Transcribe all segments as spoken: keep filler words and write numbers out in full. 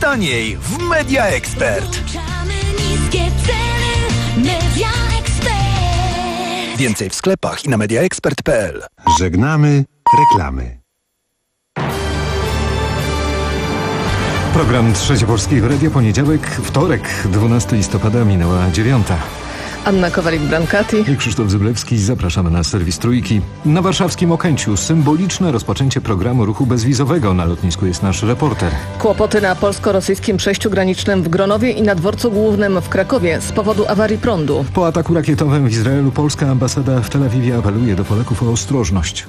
taniej w Media Expert. Więcej w sklepach i na mediaexpert kropka p l. Żegnamy reklamy. Program Trzecie Polskiego Radia, poniedziałek, wtorek, dwunastego listopada, minęła dziewiąta. Anna Kowalik-Brankati i Krzysztof Zyblewski. Zapraszamy na serwis Trójki. Na warszawskim Okęciu symboliczne rozpoczęcie programu ruchu bezwizowego. Na lotnisku jest nasz reporter. Kłopoty na polsko-rosyjskim przejściu granicznym w Gronowie i na dworcu głównym w Krakowie z powodu awarii prądu. Po ataku rakietowym w Izraelu polska ambasada w Tel Awiwie apeluje do Polaków o ostrożność.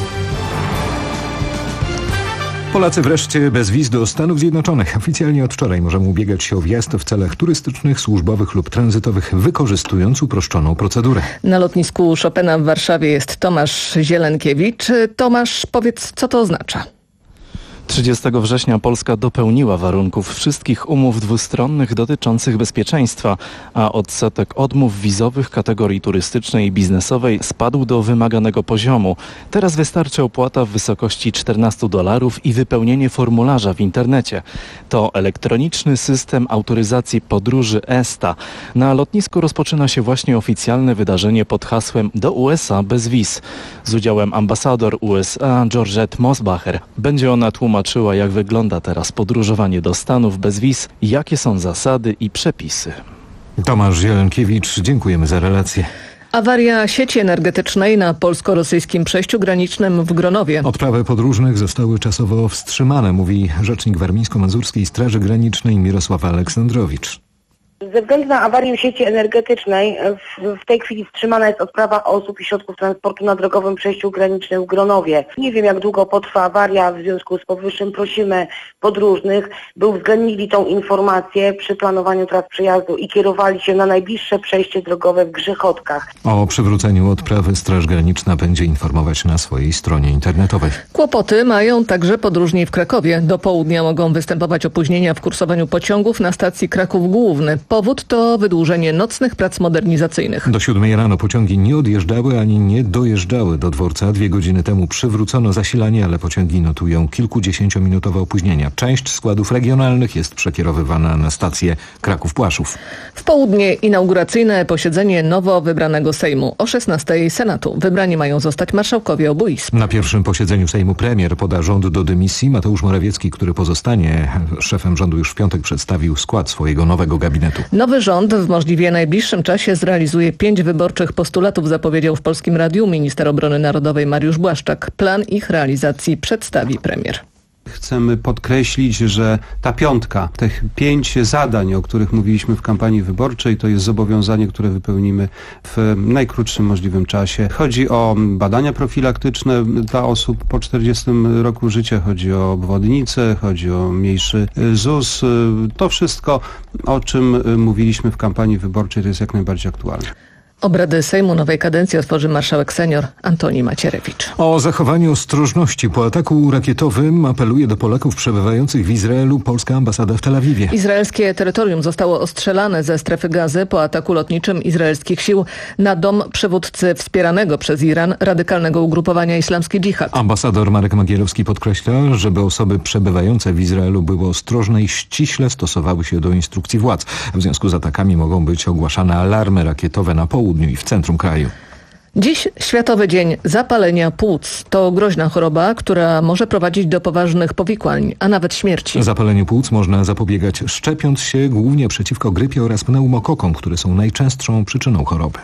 Polacy wreszcie bez wiz do Stanów Zjednoczonych. Oficjalnie od wczoraj możemy ubiegać się o wjazd w celach turystycznych, służbowych lub tranzytowych, wykorzystując uproszczoną procedurę. Na lotnisku Chopina w Warszawie jest Tomasz Zielenkiewicz. Tomasz, powiedz, co to oznacza? trzydziestego września Polska dopełniła warunków wszystkich umów dwustronnych dotyczących bezpieczeństwa, a odsetek odmów wizowych kategorii turystycznej i biznesowej spadł do wymaganego poziomu. Teraz wystarczy opłata w wysokości czternaście dolarów i wypełnienie formularza w internecie. To elektroniczny system autoryzacji podróży E S T A. Na lotnisku rozpoczyna się właśnie oficjalne wydarzenie pod hasłem do U S A bez wiz. Z udziałem ambasador U S A Georgette Mosbacher. Będzie ona tłumaczyła, jak wygląda teraz podróżowanie do Stanów bez wiz, jakie są zasady i przepisy. Tomasz Zielenkiewicz, dziękujemy za relację. Awaria sieci energetycznej na polsko-rosyjskim przejściu granicznym w Gronowie. Odprawy podróżnych zostały czasowo wstrzymane, mówi rzecznik Warmińsko-Mazurskiej Straży Granicznej Mirosław Aleksandrowicz. Ze względu na awarię sieci energetycznej w, w tej chwili wstrzymana jest odprawa osób i środków transportu na drogowym przejściu granicznym w Gronowie. Nie wiem, jak długo potrwa awaria, w związku z powyższym prosimy podróżnych, by uwzględnili tą informację przy planowaniu tras przejazdu i kierowali się na najbliższe przejście drogowe w Grzechotkach. O przywróceniu odprawy Straż Graniczna będzie informować na swojej stronie internetowej. Kłopoty mają także podróżni w Krakowie. Do południa mogą występować opóźnienia w kursowaniu pociągów na stacji Kraków Główny. Powód to wydłużenie nocnych prac modernizacyjnych. Do siódmej rano pociągi nie odjeżdżały ani nie dojeżdżały do dworca. Dwie godziny temu przywrócono zasilanie, ale pociągi notują kilkudziesięciominutowe opóźnienia. Część składów regionalnych jest przekierowywana na stację Kraków-Płaszów. W południe inauguracyjne posiedzenie nowo wybranego Sejmu. O szesnastej Senatu. Wybrani mają zostać marszałkowie obu izb. Na pierwszym posiedzeniu Sejmu premier poda rząd do dymisji. Mateusz Morawiecki, który pozostanie szefem rządu, już w piątek przedstawił skład swojego nowego gabinetu. Nowy rząd w możliwie najbliższym czasie zrealizuje pięć wyborczych postulatów, zapowiedział w Polskim Radiu minister obrony narodowej Mariusz Błaszczak. Plan ich realizacji przedstawi premier. Chcemy podkreślić, że ta piątka, tych pięć zadań, o których mówiliśmy w kampanii wyborczej, to jest zobowiązanie, które wypełnimy w najkrótszym możliwym czasie. Chodzi o badania profilaktyczne dla osób po czterdziestym roku życia, chodzi o obwodnice, chodzi o mniejszy Z U S. To wszystko, o czym mówiliśmy w kampanii wyborczej, to jest jak najbardziej aktualne. Obrady Sejmu nowej kadencji otworzy marszałek senior Antoni Macierewicz. O zachowanie ostrożności po ataku rakietowym apeluje do Polaków przebywających w Izraelu polska ambasada w Tel Awiwie. Izraelskie terytorium zostało ostrzelane ze strefy Gazy po ataku lotniczym izraelskich sił na dom przywódcy wspieranego przez Iran radykalnego ugrupowania Islamski Dżihad. Ambasador Marek Magierowski podkreśla, żeby osoby przebywające w Izraelu były ostrożne i ściśle stosowały się do instrukcji władz. W związku z atakami mogą być ogłaszane alarmy rakietowe na południu i w centrum kraju. Dziś Światowy Dzień Zapalenia Płuc. To groźna choroba, która może prowadzić do poważnych powikłań, a nawet śmierci. Zapaleniu płuc można zapobiegać szczepiąc się głównie przeciwko grypie oraz pneumokokom, które są najczęstszą przyczyną choroby.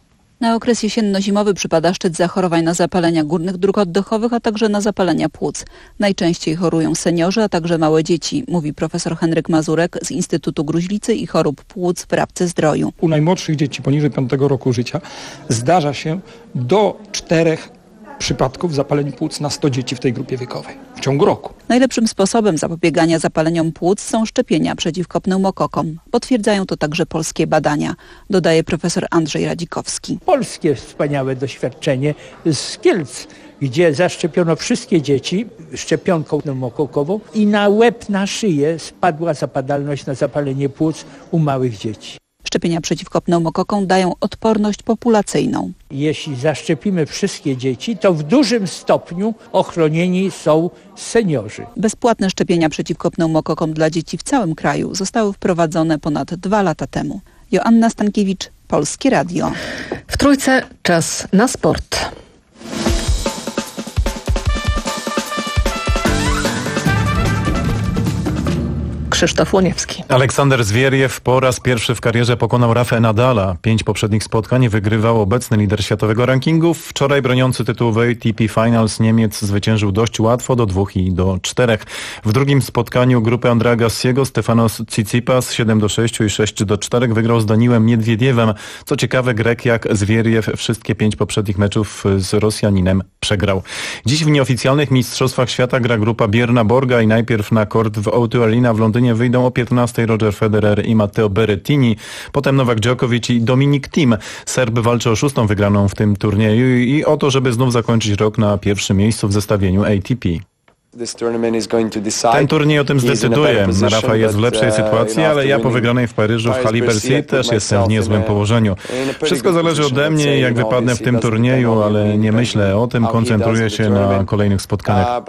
Na okres jesienno-zimowy przypada szczyt zachorowań na zapalenia górnych dróg oddechowych, a także na zapalenia płuc. Najczęściej chorują seniorzy, a także małe dzieci, mówi profesor Henryk Mazurek z Instytutu Gruźlicy i Chorób Płuc w Rabce-Zdroju. U najmłodszych dzieci poniżej piątego roku życia zdarza się do czterech przypadków zapaleń płuc na sto dzieci w tej grupie wiekowej w ciągu roku. Najlepszym sposobem zapobiegania zapaleniom płuc są szczepienia przeciwko pneumokokom. Potwierdzają to także polskie badania, dodaje profesor Andrzej Radzikowski. Polskie wspaniałe doświadczenie z Kielc, gdzie zaszczepiono wszystkie dzieci szczepionką pneumokokową i na łeb, na szyję spadła zapadalność na zapalenie płuc u małych dzieci. Szczepienia przeciwko pneumokokom dają odporność populacyjną. Jeśli zaszczepimy wszystkie dzieci, to w dużym stopniu ochronieni są seniorzy. Bezpłatne szczepienia przeciwko pneumokokom dla dzieci w całym kraju zostały wprowadzone ponad dwa lata temu. Joanna Stankiewicz, Polskie Radio. W Trójce czas na sport. Krzysztof Łoniewski. Aleksander Zwieriew po raz pierwszy w karierze pokonał Rafaela Nadala. Pięć poprzednich spotkań wygrywał obecny lider światowego rankingu. Wczoraj broniący tytułu w A T P Finals Niemiec zwyciężył dość łatwo do dwóch i do czterech. W drugim spotkaniu grupy Andrea Gassiego Stefanos Tsitsipas siedem do sześciu i sześć do czterech wygrał z Daniłem Miedwiediewem. Co ciekawe, Grek jak Zwieriew wszystkie pięć poprzednich meczów z Rosjaninem przegrał. Dziś w nieoficjalnych mistrzostwach świata gra grupa Björna Borga i najpierw na kort w O dwa Arena w Londynie wyjdą o piętnastej Roger Federer i Matteo Berrettini, potem Novak Djokovic i Dominic Thiem. Serb walczy o szóstą wygraną w tym turnieju i o to, żeby znów zakończyć rok na pierwszym miejscu w zestawieniu A T P. Ten turniej o tym zdecyduje. Rafa jest w lepszej sytuacji, ale ja po wygranej w Paryżu w Halle Bercy też jestem w niezłym położeniu. Wszystko zależy ode mnie, jak wypadnę w tym turnieju, ale nie myślę o tym, koncentruję się na kolejnych spotkaniach.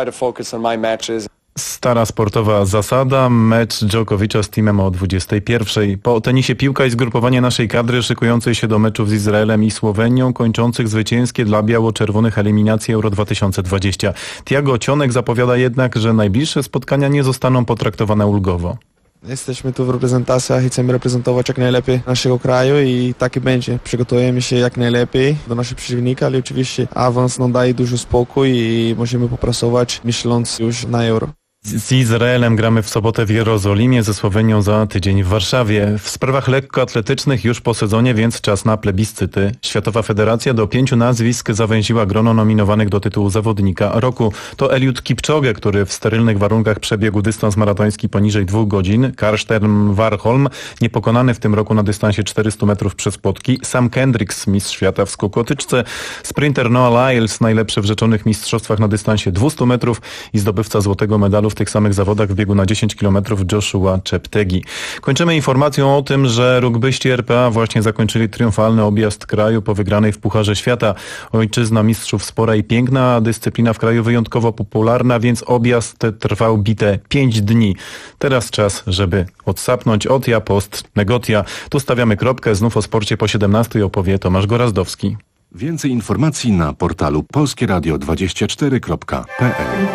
Stara sportowa zasada, mecz Djokovicza z Thiemem o dwudziestej pierwszej. Po tenisie piłka i zgrupowanie naszej kadry szykującej się do meczów z Izraelem i Słowenią, kończących zwycięskie dla biało-czerwonych eliminacje Euro dwa tysiące dwadzieścia. Tiago Cionek zapowiada jednak, że najbliższe spotkania nie zostaną potraktowane ulgowo. Jesteśmy tu w reprezentacjach i chcemy reprezentować jak najlepiej naszego kraju i tak i będzie. Przygotujemy się jak najlepiej do naszego przeciwnika, ale oczywiście awans nam daje dużo spokój i możemy popracować, myśląc już na Euro. Z Izraelem gramy w sobotę w Jerozolimie, ze Słowenią za tydzień w Warszawie. W sprawach lekkoatletycznych już po sezonie, więc czas na plebiscyty. Światowa Federacja do pięciu nazwisk zawęziła grono nominowanych do tytułu zawodnika roku. To Eliud Kipchoge, który w sterylnych warunkach przebiegł dystans maratoński poniżej dwóch godzin. Karsten Warholm, niepokonany w tym roku na dystansie czterystu metrów przez płotki. Sam Kendricks, mistrz świata w skoku o tyczce. Sprinter Noah Lyles, najlepszy w rzeczonych mistrzostwach na dystansie dwustu metrów i zdobywca złotego medalu w tych samych zawodach w biegu na dziesięć kilometrów Joshua Cheptegei. Kończymy informacją o tym, że rugbyści R P A właśnie zakończyli triumfalny objazd kraju po wygranej w Pucharze Świata. Ojczyzna mistrzów spora i piękna, dyscyplina w kraju wyjątkowo popularna, więc objazd trwał bite pięć dni. Teraz czas, żeby odsapnąć od ja post negotia. Tu stawiamy kropkę, znów o sporcie po siedemnastej opowie Tomasz Gorazdowski. Więcej informacji na portalu polskie radio dwadzieścia cztery kropka p l.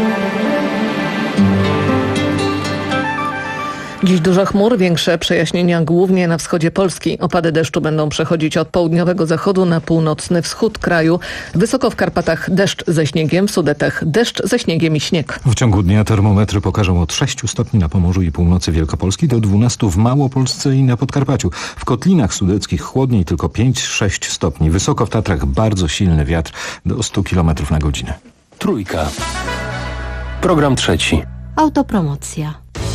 Dziś dużo chmur, większe przejaśnienia głównie na wschodzie Polski. Opady deszczu będą przechodzić od południowego zachodu na północny wschód kraju. Wysoko w Karpatach deszcz ze śniegiem, w Sudetach deszcz ze śniegiem i śnieg. W ciągu dnia termometry pokażą od sześciu stopni na Pomorzu i północy Wielkopolski do dwunastu w Małopolsce i na Podkarpaciu. W Kotlinach Sudeckich chłodniej tylko pięć sześć stopni. Wysoko w Tatrach bardzo silny wiatr do stu kilometrów na godzinę. Trójka. Program trzeci. Autopromocja.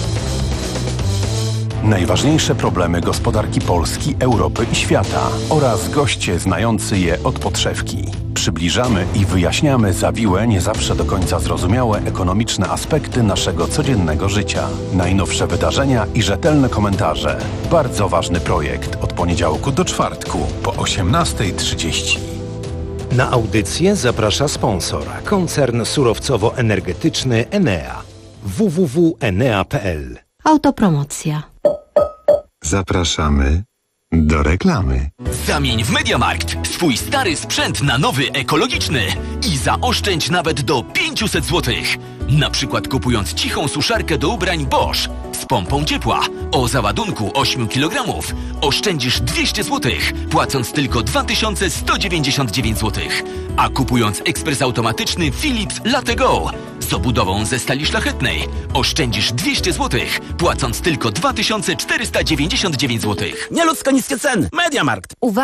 Najważniejsze problemy gospodarki Polski, Europy i świata oraz goście znający je od podszewki. Przybliżamy i wyjaśniamy zawiłe, nie zawsze do końca zrozumiałe ekonomiczne aspekty naszego codziennego życia. Najnowsze wydarzenia i rzetelne komentarze. Bardzo ważny projekt od poniedziałku do czwartku po osiemnastej trzydzieści. Na audycję zaprasza sponsor, koncern surowcowo-energetyczny Enea. w w w kropka enea kropka p l. Autopromocja. Zapraszamy do reklamy. Zamień w MediaMarkt swój stary sprzęt na nowy ekologiczny i zaoszczędź nawet do pięćset złotych. Na przykład kupując cichą suszarkę do ubrań Bosch z pompą ciepła o załadunku osiem kilogramów oszczędzisz dwieście złotych, płacąc tylko dwa tysiące sto dziewięćdziesiąt dziewięć złotych. A kupując ekspres automatyczny Philips Latego z obudową ze stali szlachetnej oszczędzisz dwieście złotych, płacąc tylko dwa tysiące czterysta dziewięćdziesiąt dziewięć złotych. Nieludzko niskie ceny. MediaMarkt. Uwaga!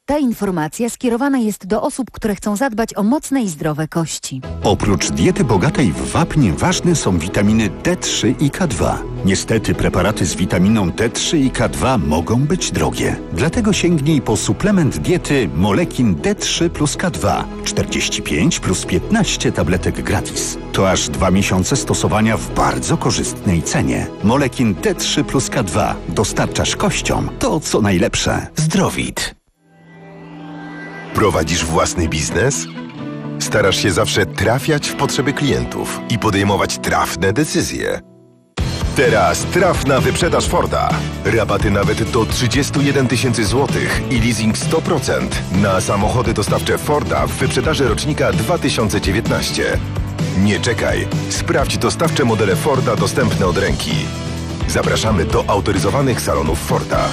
Ta informacja skierowana jest do osób, które chcą zadbać o mocne i zdrowe kości. Oprócz diety bogatej w wapń ważne są witaminy D trzy i K dwa. Niestety preparaty z witaminą D trzy i K dwa mogą być drogie. Dlatego sięgnij po suplement diety Molekin D trzy plus K dwa. czterdzieści pięć plus piętnaście tabletek gratis. To aż dwa miesiące stosowania w bardzo korzystnej cenie. Molekin D trzy plus K dwa. Dostarczasz kościom to, co najlepsze. Zdrowit. Prowadzisz własny biznes? Starasz się zawsze trafiać w potrzeby klientów i podejmować trafne decyzje. Teraz trafna wyprzedaż Forda. Rabaty nawet do trzydzieści jeden tysięcy złotych i leasing sto procent na samochody dostawcze Forda w wyprzedaży rocznika dwa tysiące dziewiętnaście. Nie czekaj. Sprawdź dostawcze modele Forda dostępne od ręki. Zapraszamy do autoryzowanych salonów Forda.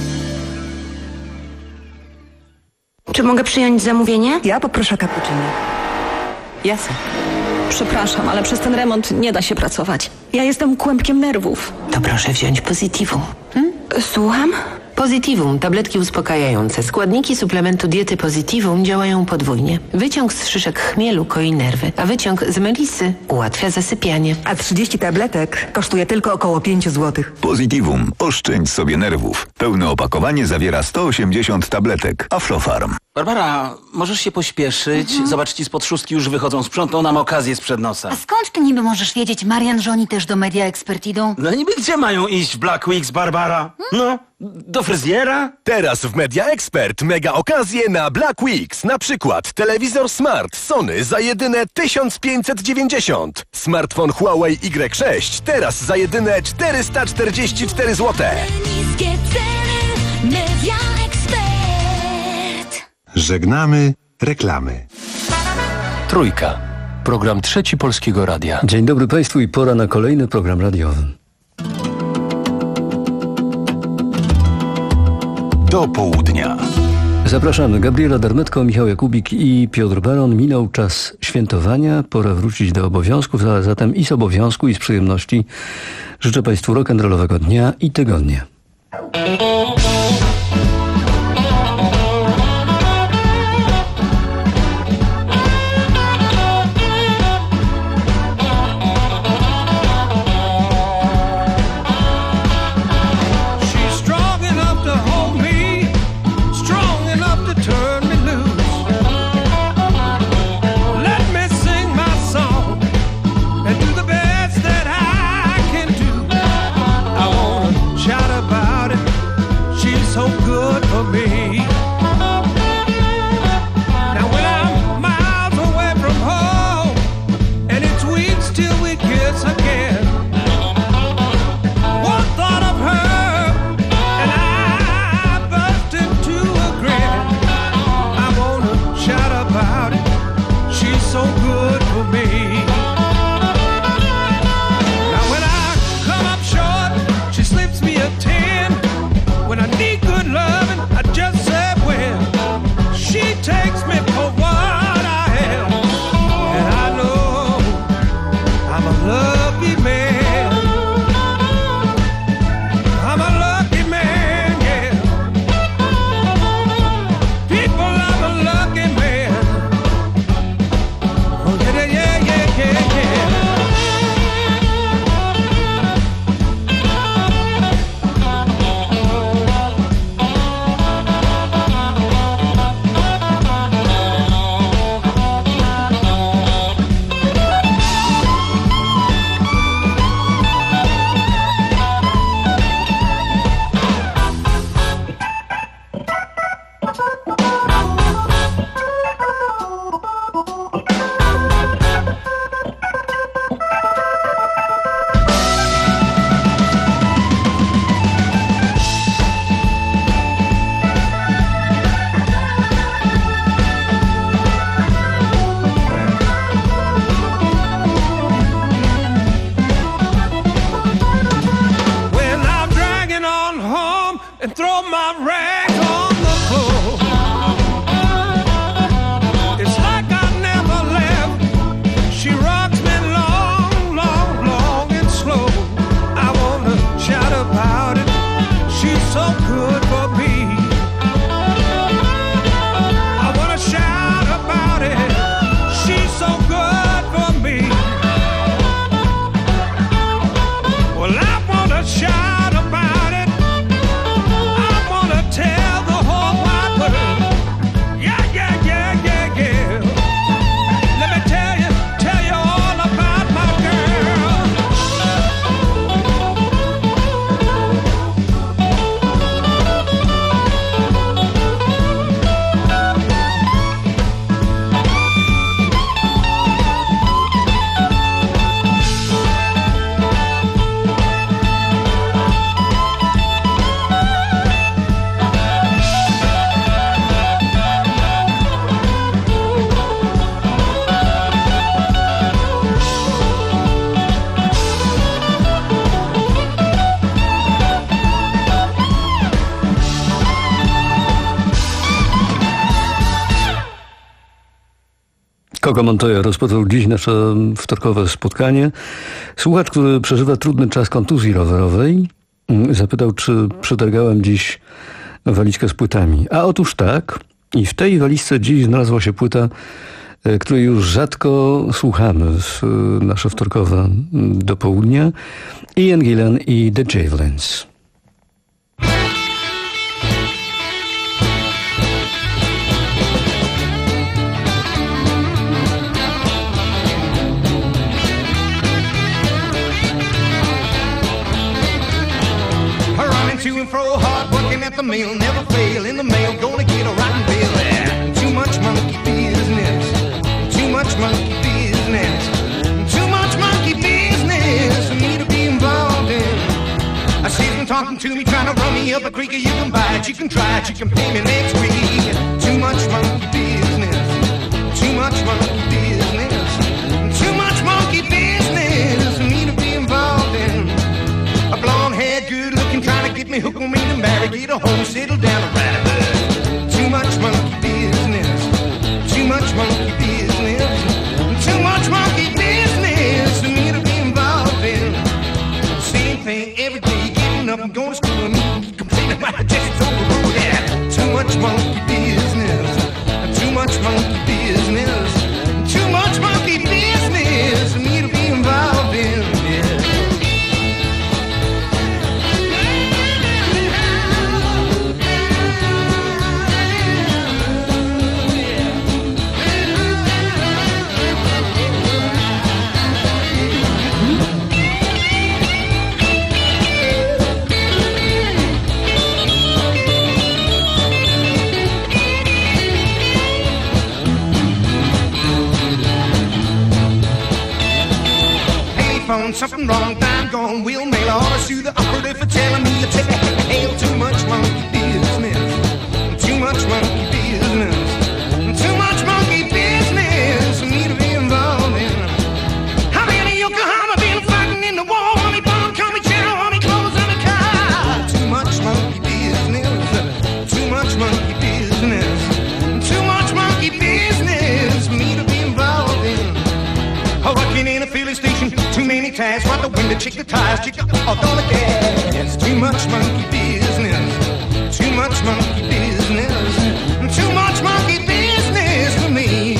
Czy mogę przyjąć zamówienie? Ja poproszę cappuccino. Jasne. Przepraszam, ale przez ten remont nie da się pracować. Ja jestem kłębkiem nerwów. To proszę wziąć Positivum. Hmm? Słucham? Positivum, tabletki uspokajające. Składniki suplementu diety Positivum działają podwójnie. Wyciąg z szyszek chmielu koi nerwy, a wyciąg z melisy ułatwia zasypianie. A trzydzieści tabletek kosztuje tylko około pięć złotych. Positivum. Oszczędź sobie nerwów. Pełne opakowanie zawiera sto osiemdziesiąt tabletek. Aflofarm. Barbara, możesz się pośpieszyć? Mhm. Zobacz, ci spod szóstki już wychodzą. Sprzątną nam okazję sprzed nosa. A skąd ty niby możesz wiedzieć, Marian, że oni też do Media Expert idą? No niby gdzie mają iść w Black Weeks, Barbara? No, do fryzjera? Teraz w Media Expert mega okazje na Black Weeks. Na przykład telewizor Smart Sony za jedyne tysiąc pięćset dziewięćdziesiąt. Smartfon Huawei Y sześć teraz za jedyne czterysta czterdzieści cztery złote. Niskie ceny Media Expert. Żegnamy reklamy. Trójka. Program Trzeci Polskiego Radia. Dzień dobry Państwu i pora na kolejny program radiowy. Do południa. Zapraszamy. Gabriela Darmetko, Michał Jakubik i Piotr Baron. Minął czas świętowania, pora wrócić do obowiązków, a zatem i z obowiązku, i z przyjemności życzę Państwu rock'n'rollowego dnia i tygodnia. Coco Montoya rozpoczął dziś nasze wtorkowe spotkanie. Słuchacz, który przeżywa trudny czas kontuzji rowerowej, zapytał, czy przetargałem dziś walizkę z płytami. A otóż tak. I w tej walizce dziś znalazła się płyta, której już rzadko słuchamy w nasze wtorkowe dopołudnia. Ian Gillan i The Javelins. To and fro, hard working at the mill, never fail in the mail, gonna get a rotten bill there. Too much monkey business, too much monkey business, too much monkey business for me to be involved in. I see them talking to me, trying to run me up a creek. You can buy it, you can try it, you can pay me next week. Too much monkey business, too much monkey business, too much monkey business for me to be involved in. A blonde-haired, good-looking, trying to get me hooked on me and marry, get a home, settle down a rabbit. Too much monkey business, too much monkey business, too much monkey business for me to be involved in. Same thing every day, getting up and going to school and complaining about the just over yeah. Too much monkey business, too much monkey business, too much monkey business for me to be involved in. Yeah. Something wrong, time gone, we'll mail order to the operative for telling me to take a hail. Too much monkey business, too much monkey business, too much monkey business for me to be involved in. How many Yokohama been fighting in the war? Honey bun, call me chow, honey clothes and a car. Too much monkey business, too much monkey business, too much monkey business for me to be involved in. Working in a filling station, too many times. Wipe the window, check the tires, check the off on the gas. Too much monkey business, too much monkey business, too much monkey business for me.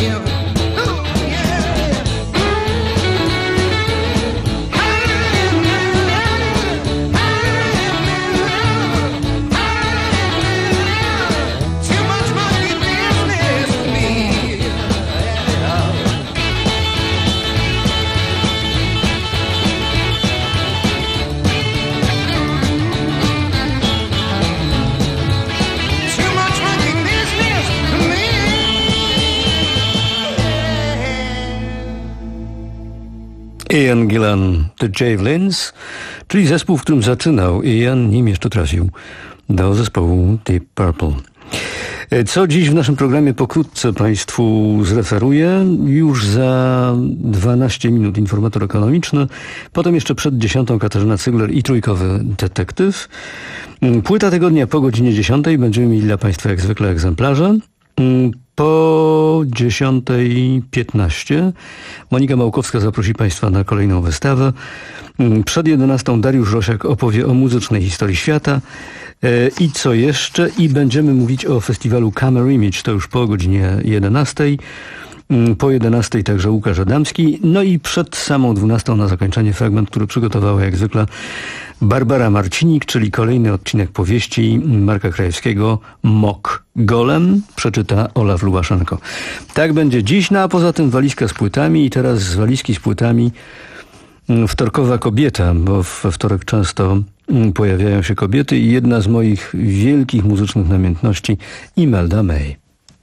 Ian Gillan, The Javelins, czyli zespół, w którym zaczynał Ian, nim jeszcze trafił do zespołu Deep Purple. Co dziś w naszym programie pokrótce Państwu zreferuję. Już za dwanaście minut informator ekonomiczny, potem jeszcze przed dziesiątą Katarzyna Cygler i trójkowy detektyw. Płyta tygodnia po godzinie dziesiątej. Będziemy mieli dla Państwa jak zwykle egzemplarze. Po dziesiątej piętnaście Monika Małkowska zaprosi Państwa na kolejną wystawę. Przed jedenastą Dariusz Rosiak opowie o muzycznej historii świata. I co jeszcze? I będziemy mówić o festiwalu Camera Image, to już po godzinie jedenastej. Po jedenastej także Łukasz Adamski. No i przed samą dwunastą na zakończenie fragment, który przygotowała jak zwykle Barbara Marcinik, czyli kolejny odcinek powieści Marka Krajewskiego Mok Golem, przeczyta Olaf Lubaszenko. Tak będzie dziś, no a poza tym walizka z płytami i teraz z walizki z płytami wtorkowa kobieta, bo we wtorek często pojawiają się kobiety i jedna z moich wielkich muzycznych namiętności Imelda May.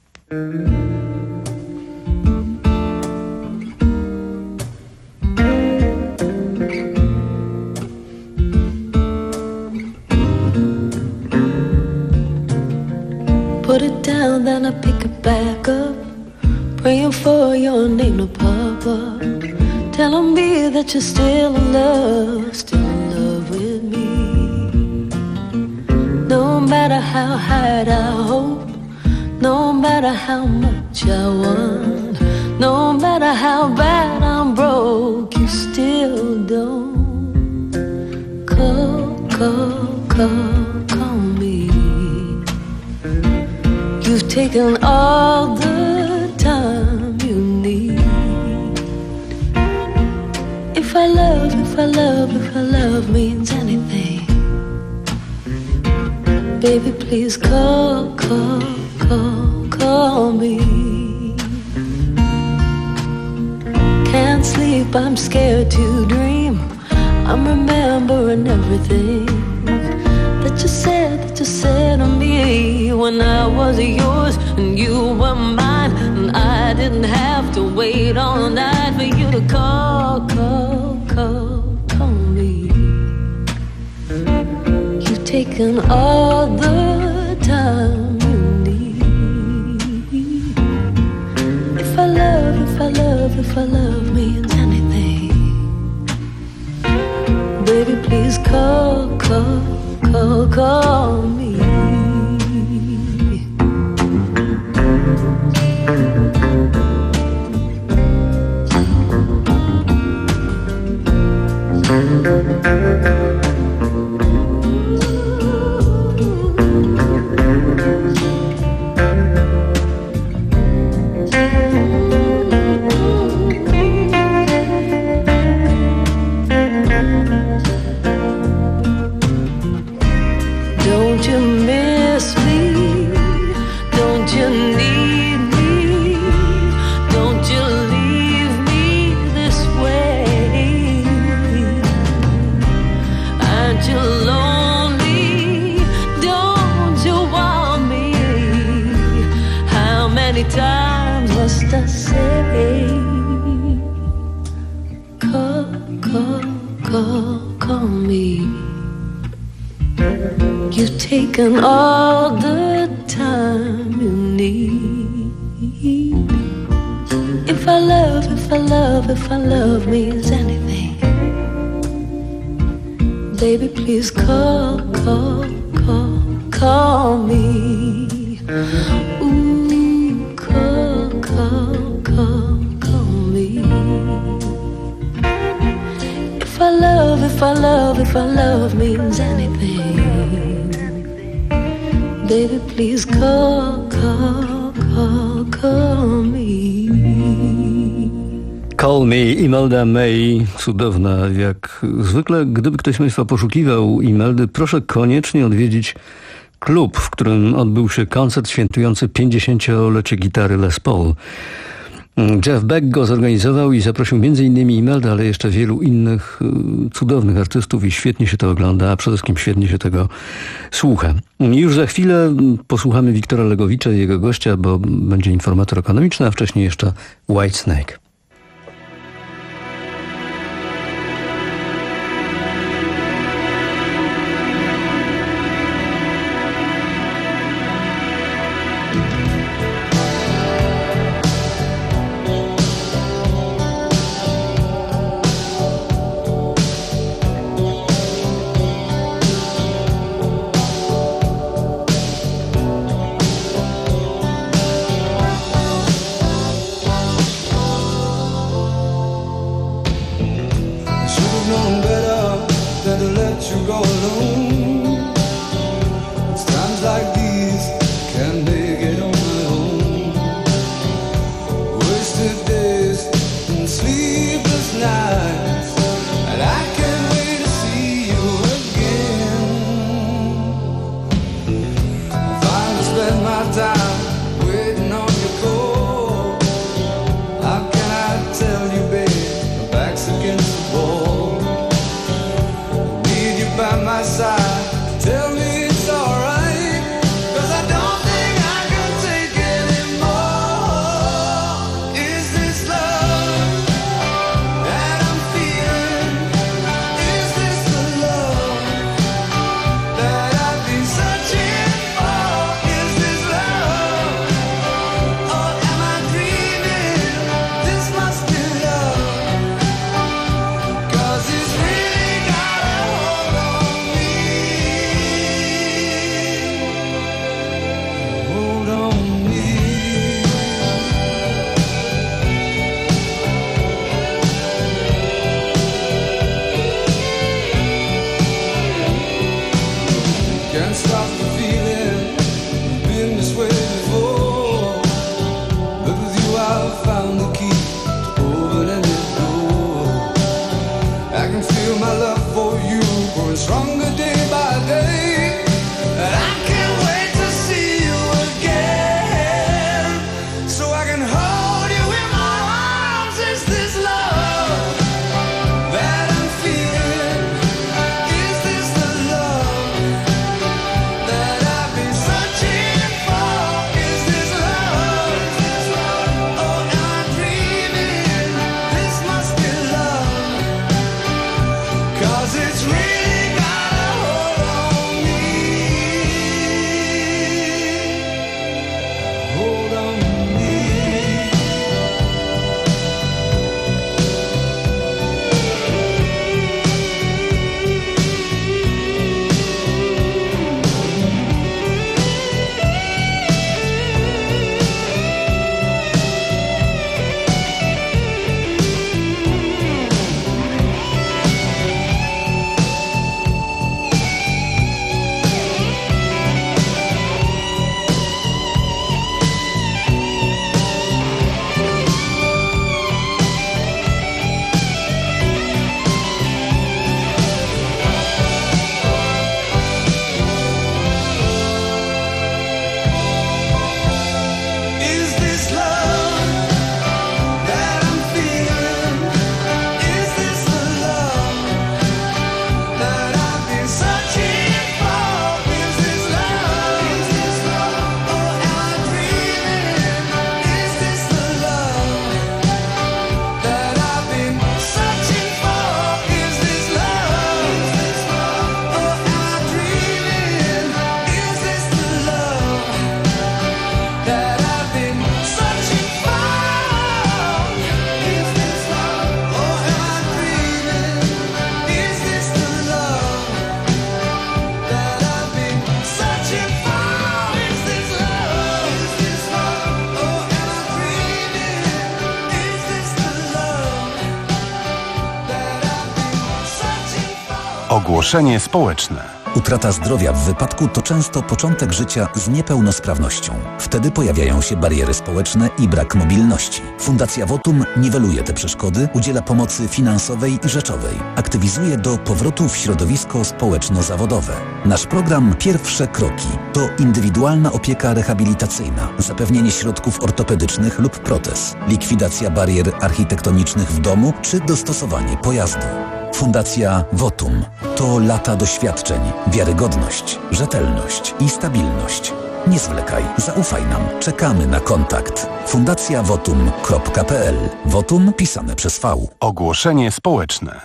Put it down, then I pick it back up. Praying for your name to pop up. Telling me that you're still in love, still in love with me. No matter how hard I hope, no matter how much I want, No matter how bad I'm broke, you still don't call, call, call, call me. You've taken all the time you need. If I love, if I love, if I love means anything, baby, please call, call, call, call me. Can't sleep, I'm scared to dream. I'm remembering everything that you said, that you said to me when I was yours and you were mine, and I didn't have to wait all night for you to call, call, call, call me. You've taken all the time you need. If I love, if I love, if I love means anything, baby, please call, call, call, call me. Don't you miss me? Don't you need me? Don't you leave me this way? Aren't you lonely? Don't you want me? How many times must I say? Call, call, call, call me. You've taken all the time you need. If I love, if I love, if I love means anything, baby, please call, call, call, call me. Ooh, call, call, call, call me. If I love, if I love, if I love means anything, baby, please call, call, call, call me. Call Me, Imelda May, cudowna jak zwykle. Gdyby ktoś z Państwa poszukiwał Imeldy, proszę koniecznie odwiedzić klub, w którym odbył się koncert świętujący pięćdziesięciolecie gitary Les Paul. Jeff Beck go zorganizował i zaprosił między innymi Imeldę, ale jeszcze wielu innych cudownych artystów i świetnie się to ogląda, a przede wszystkim świetnie się tego słucha. Już za chwilę posłuchamy Wiktora Legowicza i jego gościa, bo będzie informator ekonomiczny, a wcześniej jeszcze Whitesnake. By my side Can't stop the feeling, been this way before. But with you I've found the key to open any door. I can feel my love for you growing stronger day by day. And I can't wait to see you again, so I can hold you in my arms. Is this love that I'm feeling? Is this the love that I've been searching for? Is this love? Oh, am I dreaming? This must be love, 'cause it's really got a hold on me. Hold on me. Is this love that I'm feeling? Is this the love that I've been searching for? Is this love? Is this love? Oh, am I dreaming? Is this the love that I've been searching for? Is this love? Is this love? Oh, am I dreaming? Is this the love that I've been searching for? Is this love? Oh, am I dreaming? Is this the love that I've been searching for? Is this love? Is this love? Oh, am I dreaming? Is this the love that I've been searching for? Ogłoszenie społeczne. Utrata zdrowia w wypadku to często początek życia z niepełnosprawnością. Wtedy pojawiają się bariery społeczne i brak mobilności. Fundacja Votum niweluje te przeszkody, udziela pomocy finansowej i rzeczowej. Aktywizuje do powrotu w środowisko społeczno-zawodowe. Nasz program Pierwsze Kroki to indywidualna opieka rehabilitacyjna, zapewnienie środków ortopedycznych lub protez, likwidacja barier architektonicznych w domu czy dostosowanie pojazdu. Fundacja Votum to lata doświadczeń, wiarygodność, rzetelność i stabilność. Nie zwlekaj, zaufaj nam. Czekamy na kontakt. fundacja votum kropka p l. Votum pisane przez V. Ogłoszenie społeczne.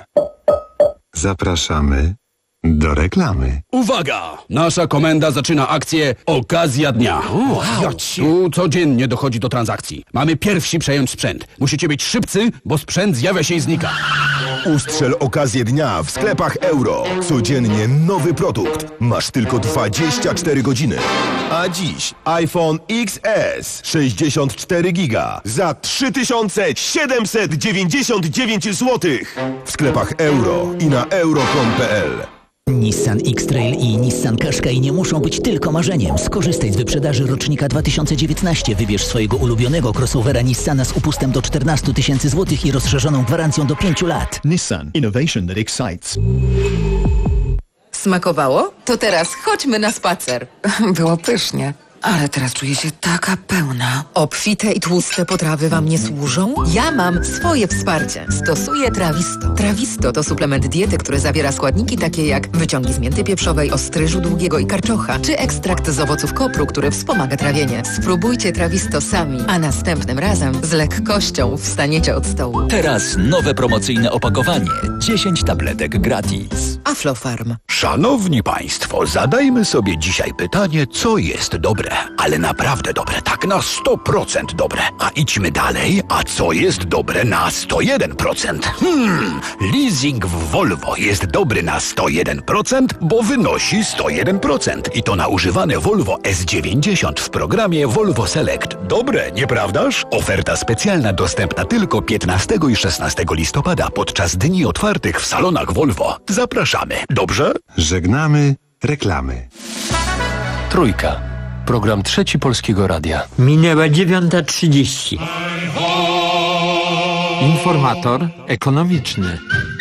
Zapraszamy do reklamy. Uwaga! Nasza komenda zaczyna akcję Okazja Dnia. Wow. Tu codziennie dochodzi do transakcji. Mamy pierwsi przejąć sprzęt. Musicie być szybcy, bo sprzęt zjawia się i znika. Ustrzel okazję dnia w sklepach Euro. Codziennie nowy produkt. Masz tylko dwadzieścia cztery godziny. A dziś iPhone X S sześćdziesiąt cztery giga za trzy tysiące siedemset dziewięćdziesiąt dziewięć złotych. W sklepach Euro i na euro kropka com kropka p l. Nissan X-Trail i Nissan Qashqai nie muszą być tylko marzeniem. Skorzystaj z wyprzedaży rocznika dwa tysiące dziewiętnaście. Wybierz swojego ulubionego crossovera Nissana z upustem do czternaście tysięcy złotych i rozszerzoną gwarancją do pięciu lat. Nissan. Innovation that excites. Smakowało? To teraz chodźmy na spacer. Było pysznie. Ale teraz czuję się taka pełna. Obfite i tłuste potrawy wam nie służą? Ja mam swoje wsparcie. Stosuję Trawisto. Trawisto to suplement diety, który zawiera składniki takie jak wyciągi z mięty pieprzowej, ostryżu długiego i karczocha, czy ekstrakt z owoców kopru, który wspomaga trawienie. Spróbujcie Trawisto sami, a następnym razem z lekkością wstaniecie od stołu. Teraz nowe promocyjne opakowanie. dziesięć tabletek gratis. Aflofarm. Szanowni Państwo, zadajmy sobie dzisiaj pytanie, co jest dobre, ale naprawdę dobre, tak na sto procent dobre. A idźmy dalej, a co jest dobre na sto jeden procent? Hmm, leasing w Volvo jest dobry na sto jeden procent, bo wynosi sto jeden procent. I to na używane Volvo S dziewięćdziesiąt w programie Volvo Select. Dobre, nieprawdaż? Oferta specjalna dostępna tylko piętnastego i szesnastego listopada podczas dni otwartych w salonach Volvo. Zapraszamy, dobrze? Żegnamy Reklamy. Trójka. Program Trzeci Polskiego Radia. Minęła dziewiąta trzydzieści. Informator ekonomiczny.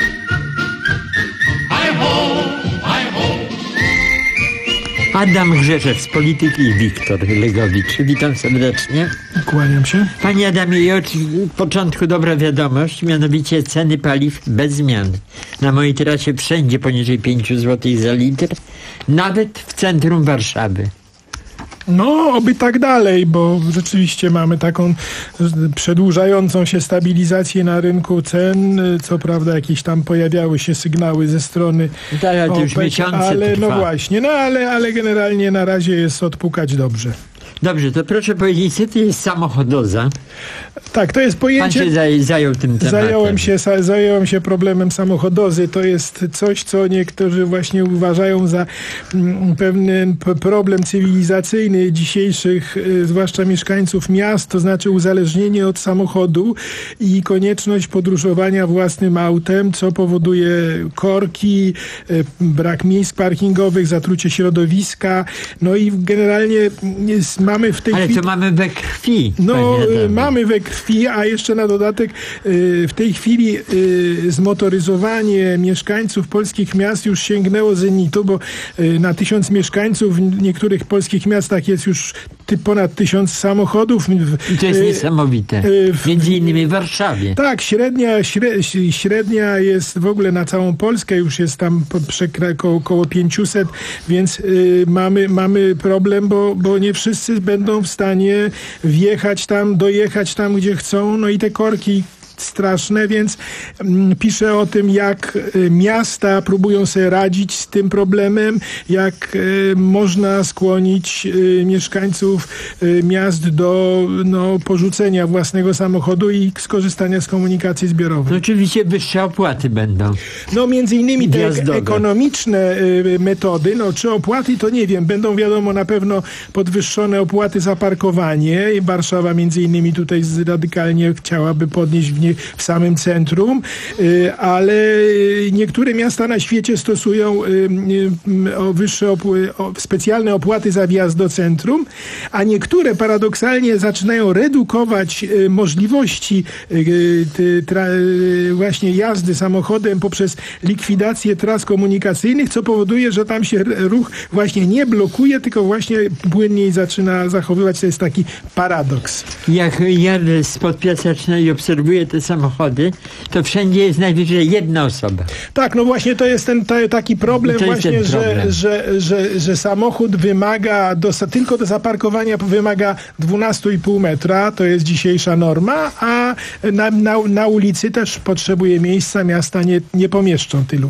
Adam Grzeszek z Polityki i Wiktor Legowicz. Witam serdecznie. Kłaniam się. Panie Adamie, i od początku dobra wiadomość, mianowicie ceny paliw bez zmian. Na mojej trasie wszędzie poniżej pięć złotych za litr, nawet w centrum Warszawy. No, oby tak dalej, bo rzeczywiście mamy taką przedłużającą się stabilizację na rynku cen. Co prawda jakieś tam pojawiały się sygnały ze strony tak, ale to już OPEC, miesiące ale trwa. no właśnie, no ale, ale generalnie na razie jest odpukać dobrze. Dobrze, to proszę powiedzieć, co to jest samochodoza? Tak, to jest pojęcie... Pan się zaj, zajął tym tematem. Zająłem się, zająłem się problemem samochodozy. To jest coś, co niektórzy właśnie uważają za mm, pewien p- problem cywilizacyjny dzisiejszych, y, zwłaszcza mieszkańców miast, to znaczy uzależnienie od samochodu i konieczność podróżowania własnym autem, co powoduje korki, y, brak miejsc parkingowych, zatrucie środowiska. No i generalnie jest, mamy w tej Ale chwili... to mamy we krwi. No, mamy we krwi, a jeszcze na dodatek y, w tej chwili y, zmotoryzowanie mieszkańców polskich miast już sięgnęło zenitu, bo y, na tysiąc mieszkańców w niektórych polskich miastach jest już ty, ponad tysiąc samochodów. I to jest y, niesamowite. Y, w, Między innymi w Warszawie. Tak, średnia, śre, średnia jest w ogóle na całą Polskę, już jest tam około, około pięćset, więc y, mamy, mamy problem, bo, bo nie wszyscy będą w stanie wjechać tam, dojechać tam, gdzie chcą, no i te korki straszne, więc mm, piszę o tym, jak y, miasta próbują sobie radzić z tym problemem, jak y, można skłonić y, mieszkańców y, miast do no, porzucenia własnego samochodu i skorzystania z komunikacji zbiorowej. No oczywiście wyższe opłaty będą. No między innymi te Gwiazdowe. ekonomiczne y, metody, no czy opłaty, to nie wiem, będą wiadomo na pewno podwyższone opłaty za parkowanie. Warszawa między innymi tutaj radykalnie chciałaby podnieść w w samym centrum, ale niektóre miasta na świecie stosują wyższe opły, specjalne opłaty za wjazd do centrum, a niektóre paradoksalnie zaczynają redukować możliwości właśnie jazdy samochodem poprzez likwidację tras komunikacyjnych, co powoduje, że tam się ruch właśnie nie blokuje, tylko właśnie płynniej zaczyna zachowywać. To jest taki paradoks. Jak jadę spod Piasecznej i obserwuję te samochody, to wszędzie jest najwyżej jedna osoba. Tak, no właśnie to jest ten ta, taki problem właśnie, problem. Że, że, że, że samochód wymaga, do, tylko do zaparkowania wymaga dwanaście i pół metra, to jest dzisiejsza norma, a na, na, na ulicy też potrzebuje miejsca, miasta nie, nie pomieszczą tylu.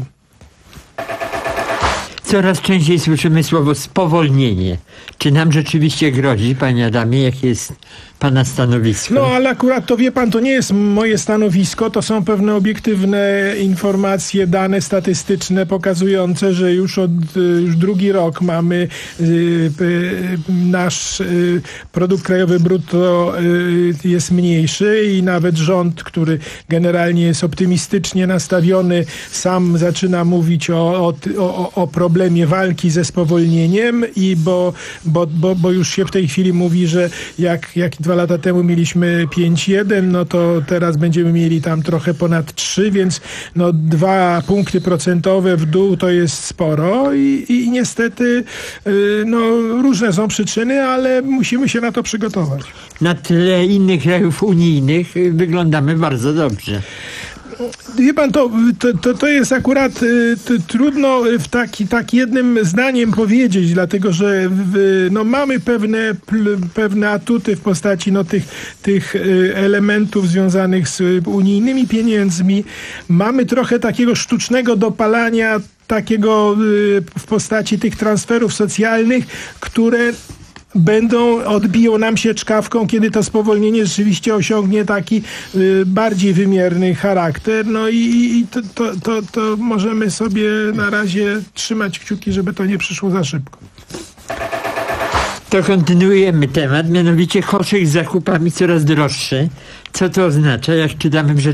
Coraz częściej słyszymy słowo spowolnienie. Czy nam rzeczywiście grozi, panie Adamie, jakie jest pana stanowisko? No, ale akurat to wie pan, to nie jest moje stanowisko, to są pewne obiektywne informacje, dane statystyczne pokazujące, że już od już drugi rok mamy y, y, nasz y, produkt krajowy brutto y, jest mniejszy i nawet rząd, który generalnie jest optymistycznie nastawiony, sam zaczyna mówić o, o, o, o problemie walki ze spowolnieniem i bo, bo, bo, bo już się w tej chwili mówi, że jak, jak dwa lata temu mieliśmy pięć jeden, no to teraz będziemy mieli tam trochę ponad trzy, więc no dwa punkty procentowe w dół to jest sporo i, i niestety yy, no różne są przyczyny, ale musimy się na to przygotować. Na tle innych krajów unijnych wyglądamy bardzo dobrze. Wie pan, to, to, to jest akurat to, trudno w taki, tak jednym zdaniem powiedzieć, dlatego że w, no, mamy pewne, pewne atuty w postaci no, tych, tych elementów związanych z unijnymi pieniędzmi. Mamy trochę takiego sztucznego dopalania, takiego w postaci tych transferów socjalnych, które będą, odbiją nam się czkawką, kiedy to spowolnienie rzeczywiście osiągnie taki y, bardziej wymierny charakter. No i, i to, to, to, to możemy sobie na razie trzymać kciuki, żeby to nie przyszło za szybko. To kontynuujemy temat, mianowicie koszyk z zakupami coraz droższy. Co to oznacza? Jak czytamy w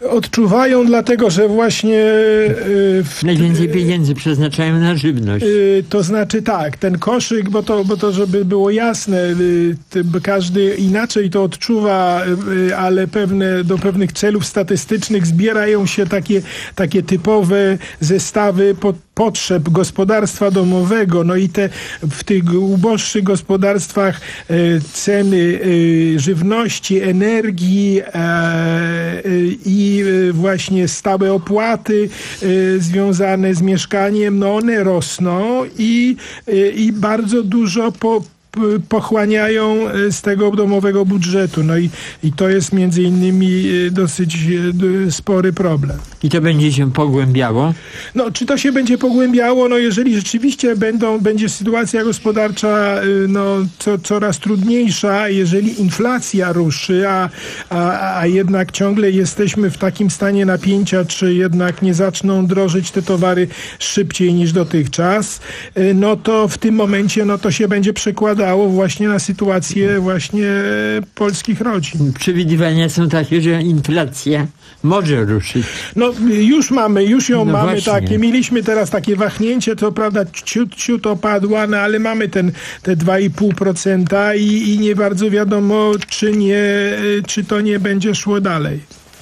Odczuwają, dlatego że właśnie... Yy, w, Najwięcej pieniędzy przeznaczają na żywność. Yy, to znaczy tak, ten koszyk, bo to, bo to żeby było jasne, yy, ty, każdy inaczej to odczuwa, yy, ale pewne, do pewnych celów statystycznych zbierają się takie, takie typowe zestawy po, potrzeb gospodarstwa domowego. No i te w tych uboższych gospodarstwach yy, ceny yy, żywności, energii yy, yy, i właśnie stałe opłaty y, związane z mieszkaniem, no one rosną i, y, i bardzo dużo po, pochłaniają z tego domowego budżetu. No i, i to jest między innymi dosyć spory problem. I to będzie się pogłębiało? No, czy to się będzie pogłębiało? No, jeżeli rzeczywiście będą, będzie sytuacja gospodarcza no, co, coraz trudniejsza, jeżeli inflacja ruszy, a, a, a jednak ciągle jesteśmy w takim stanie napięcia, czy jednak nie zaczną drożyć te towary szybciej niż dotychczas, no to w tym momencie no, to się będzie przekładało właśnie na sytuację właśnie polskich rodzin. Przewidywania są takie, że inflacja może ruszyć. No już mamy, już ją no mamy właśnie. takie. Mieliśmy teraz takie wahnięcie, to prawda ciut, ciut opadła, no ale mamy ten, te dwa i pół procent i, i nie bardzo wiadomo, czy nie, czy to nie będzie szło dalej.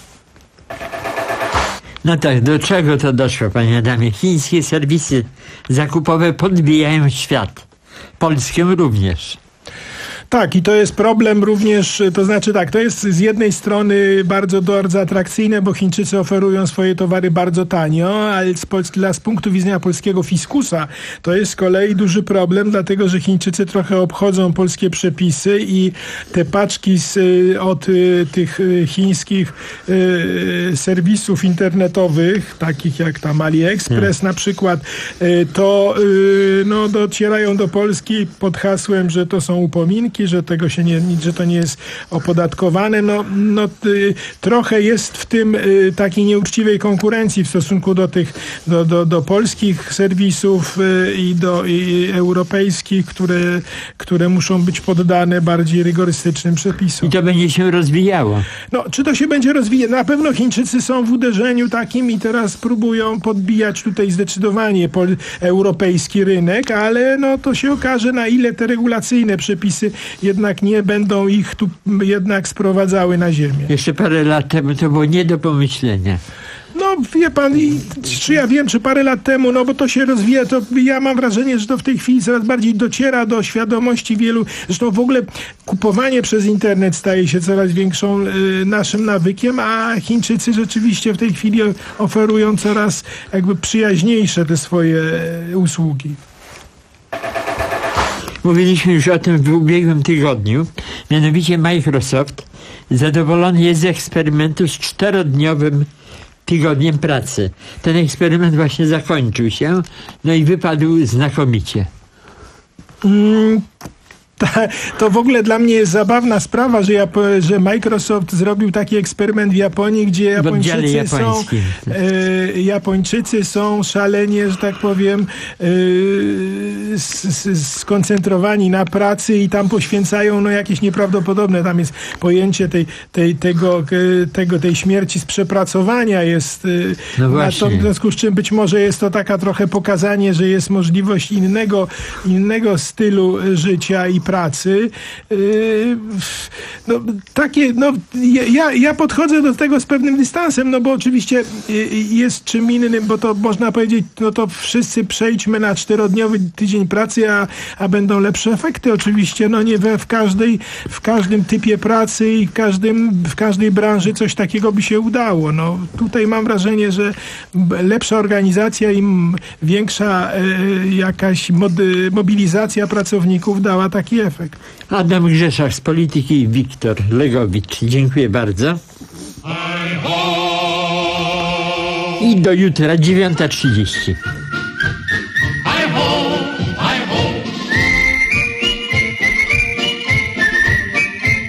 No tak, do czego to doszło, panie Adamie? Chińskie serwisy zakupowe podbijają świat. Polskę również. Tak, i to jest problem również, to znaczy tak, to jest z jednej strony bardzo, bardzo atrakcyjne, bo Chińczycy oferują swoje towary bardzo tanio, ale z, Polski, z punktu widzenia polskiego fiskusa to jest z kolei duży problem, dlatego że Chińczycy trochę obchodzą polskie przepisy i te paczki z, od tych chińskich y, serwisów internetowych, takich jak tam AliExpress hmm. na przykład, y, to y, no, docierają do Polski pod hasłem, że to są upominki, że tego się nie, że to nie jest opodatkowane. No, no y, trochę jest w tym y, takiej nieuczciwej konkurencji w stosunku do tych, do, do, do polskich serwisów y, i do i europejskich, które, które muszą być poddane bardziej rygorystycznym przepisom. I to będzie się rozwijało. No, czy to się będzie rozwijać? Na pewno Chińczycy są w uderzeniu takim i teraz próbują podbijać tutaj zdecydowanie pol, europejski rynek, ale no to się okaże, na ile te regulacyjne przepisy jednak nie będą ich tu jednak sprowadzały na ziemię. Jeszcze parę lat temu to było nie do pomyślenia. No wie pan, i, czy ja wiem, czy parę lat temu, no bo to się rozwija, to ja mam wrażenie, że to w tej chwili coraz bardziej dociera do świadomości wielu, zresztą w ogóle kupowanie przez internet staje się coraz większą y, naszym nawykiem, a Chińczycy rzeczywiście w tej chwili oferują coraz jakby przyjaźniejsze te swoje y, usługi. Mówiliśmy już o tym w ubiegłym tygodniu. Mianowicie Microsoft zadowolony jest z eksperymentu z czterodniowym tygodniem pracy. Ten eksperyment właśnie zakończył się, no i wypadł znakomicie. Mm. To w ogóle dla mnie jest zabawna sprawa, że, Japo- że Microsoft zrobił taki eksperyment w Japonii, gdzie Japończycy są, e, Japończycy są szalenie, że tak powiem, e, s- s- skoncentrowani na pracy i tam poświęcają no, jakieś nieprawdopodobne, tam jest pojęcie tej, tej, tego, tego, tej śmierci z przepracowania jest, no na to, w związku z czym być może jest to taka trochę pokazanie, że jest możliwość innego, innego stylu życia i pracy. Yy, no, takie, no, ja, ja podchodzę do tego z pewnym dystansem, no bo oczywiście jest czym innym, bo to można powiedzieć, no to wszyscy przejdźmy na czterodniowy tydzień pracy, a, a będą lepsze efekty. Oczywiście, no nie we, w każdej, w każdym typie pracy i w, każdym, w każdej branży coś takiego by się udało. No, tutaj mam wrażenie, że lepsza organizacja i większa e, jakaś mod, mobilizacja pracowników dała taki efekt. Adam Grzeszak z Polityki i Wiktor Legowicz. Dziękuję bardzo. I do jutra, dziewiąta trzydzieści.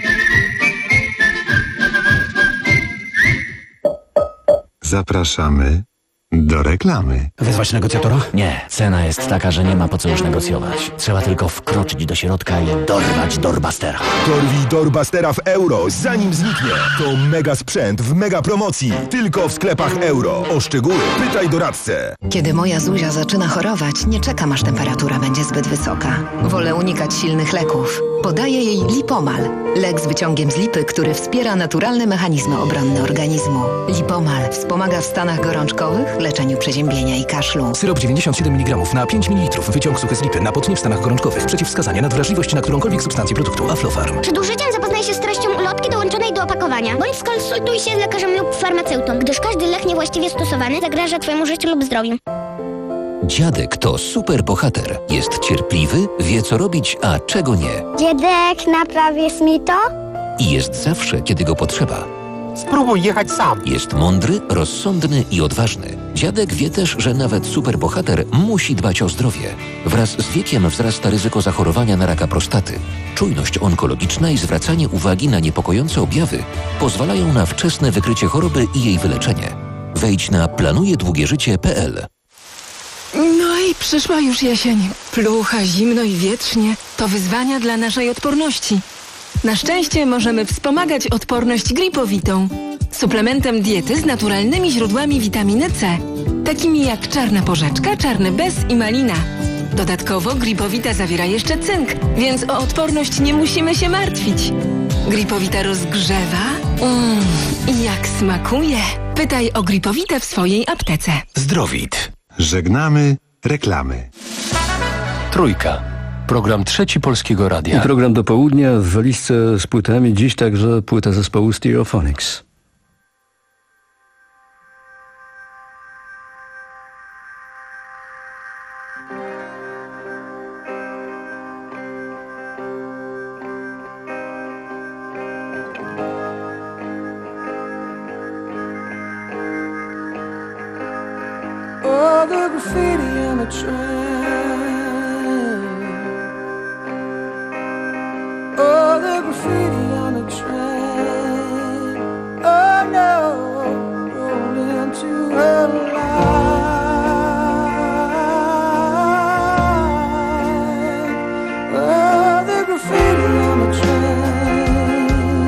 Zapraszamy Do reklamy. Wezwać negocjatora? Nie, cena jest taka, że nie ma po co już negocjować. Trzeba tylko wkroczyć do środka i dorwać Doorbustera. Dorwij Doorbustera w euro, zanim zniknie. To mega sprzęt w mega promocji. Tylko w sklepach euro. O szczegóły pytaj doradcę. Kiedy moja Zuzia zaczyna chorować, nie czekam, aż temperatura będzie zbyt wysoka. Wolę unikać silnych leków. Podaję jej Lipomal. Lek z wyciągiem z lipy, który wspiera naturalne mechanizmy obronne organizmu. Lipomal wspomaga w stanach gorączkowych, leczeniu przeziębienia i kaszlu. Syrop dziewięćdziesiąt siedem miligramów na pięć mililitrów. Wyciąg suchy z lipy na potnie w stanach gorączkowych. Przeciwwskazania na wrażliwość na którąkolwiek substancję produktu Aflofarm. Przed użyciem zapoznaj się z treścią ulotki dołączonej do opakowania. Bądź skonsultuj się z lekarzem lub farmaceutą, gdyż każdy lek niewłaściwie stosowany zagraża Twojemu życiu lub zdrowiu. Dziadek to super bohater. Jest cierpliwy, wie co robić, a czego nie. Dziadek, naprawisz mi to? I jest zawsze, kiedy go potrzeba. Spróbuj jechać sam. Jest mądry, rozsądny i odważny. Dziadek wie też, że nawet superbohater musi dbać o zdrowie. Wraz z wiekiem wzrasta ryzyko zachorowania na raka prostaty. Czujność onkologiczna i zwracanie uwagi na niepokojące objawy pozwalają na wczesne wykrycie choroby i jej wyleczenie. Wejdź na planujedługieżycie kropka p l. No i przyszła już jesień. Plucha, zimno i wietrznie. To wyzwania dla naszej odporności. Na szczęście możemy wspomagać odporność gripowitą. Suplementem diety z naturalnymi źródłami witaminy C. Takimi jak czarna porzeczka, czarny bez i malina. Dodatkowo gripowita zawiera jeszcze cynk, więc o odporność nie musimy się martwić. Gripowita rozgrzewa. Mmm, i jak smakuje. Pytaj o gripowitę w swojej aptece. Zdrowit. Żegnamy reklamy. Trójka. Program Trzeci Polskiego Radia. I program do południa w walizce z płytami. Dziś także płyta zespołu Stereophonics. Oh, the graffiti on the train. Oh, the graffiti on the train. Oh no, rolled into her life. Oh, the graffiti on the train.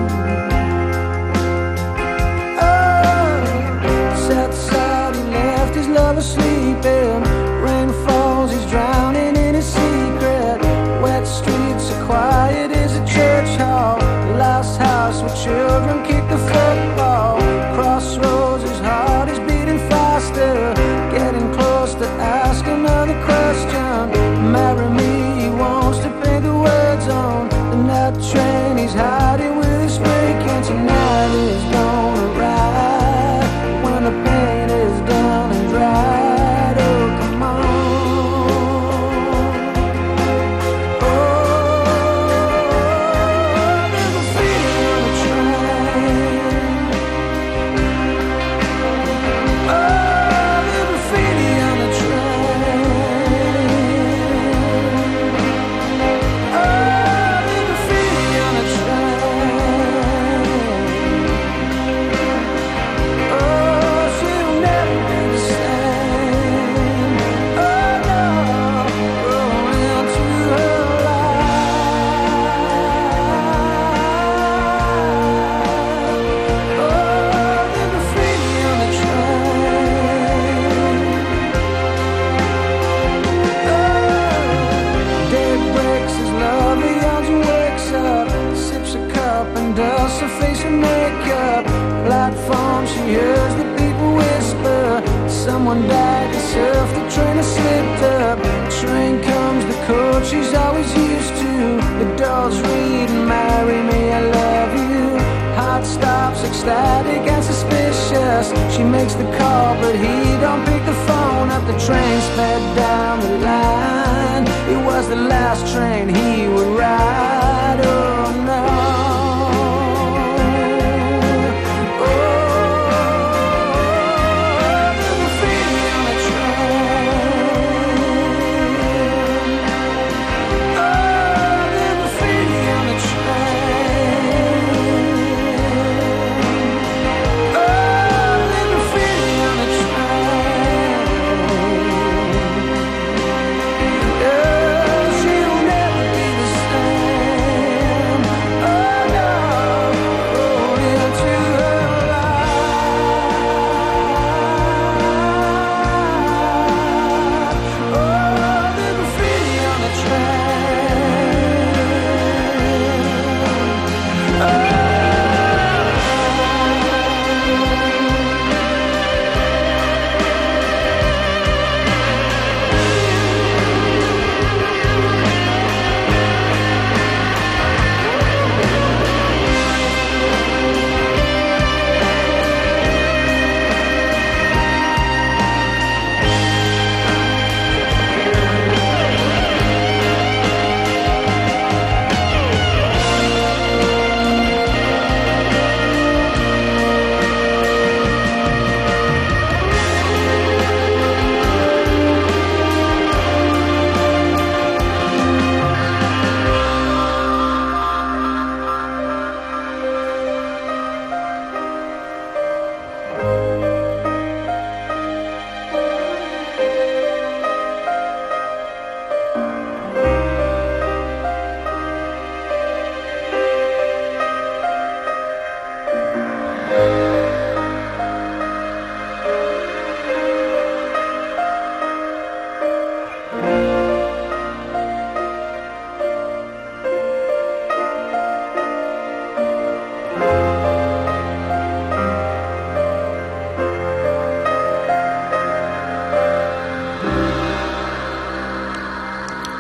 Oh, sad, sad, he left his lover sleeping. Rain falls, he's drowning in his secret. Wet streets are quiet as a church hall. Last house where children kick the football. Crossroads, his heart is beating faster. Getting close to ask another question. Marry me, he wants to paint the words on the night train. He's hiding with his fake, and tonight is gonna ride. When the pain is done and dried, oh come on. Platform, she hears the people whisper. Someone died, the surf, the train has slipped up. Train comes, the coach she's always used to. The doors read, marry me, I love you. Heart stops, ecstatic and suspicious. She makes the call, but he don't pick the phone up. The train sped down the line. It was the last train he would ride. Oh no. Try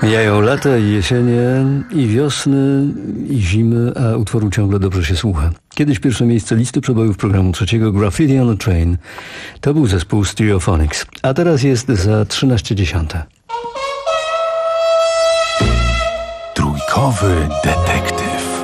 Mijają lata i jesienie, i wiosny, i zimy, a utworu ciągle dobrze się słucha. Kiedyś pierwsze miejsce listy przebojów programu trzeciego Graffiti on a Train to był zespół Stereophonics, a teraz jest za trzynaście dziesiąte. Trójkowy detektyw.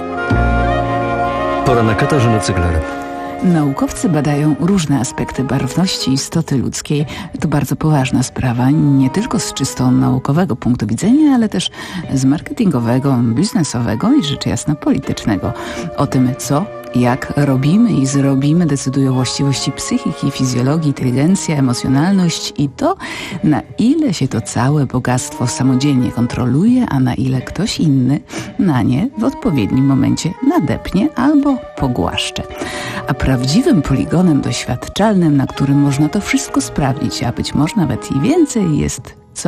Pora na Katarzynę Cygler. Naukowcy badają różne aspekty barwności istoty ludzkiej. To bardzo poważna sprawa, nie tylko z czysto naukowego punktu widzenia, ale też z marketingowego, biznesowego i rzecz jasna politycznego. O tym, co, jak robimy i zrobimy, decydują właściwości psychiki, fizjologii, inteligencja, emocjonalność i to, na ile się to całe bogactwo samodzielnie kontroluje, a na ile ktoś inny na nie w odpowiednim momencie nadepnie albo pogłaszcze. A prawdziwym poligonem doświadczalnym, na którym można to wszystko sprawdzić, a być może nawet i więcej, jest co?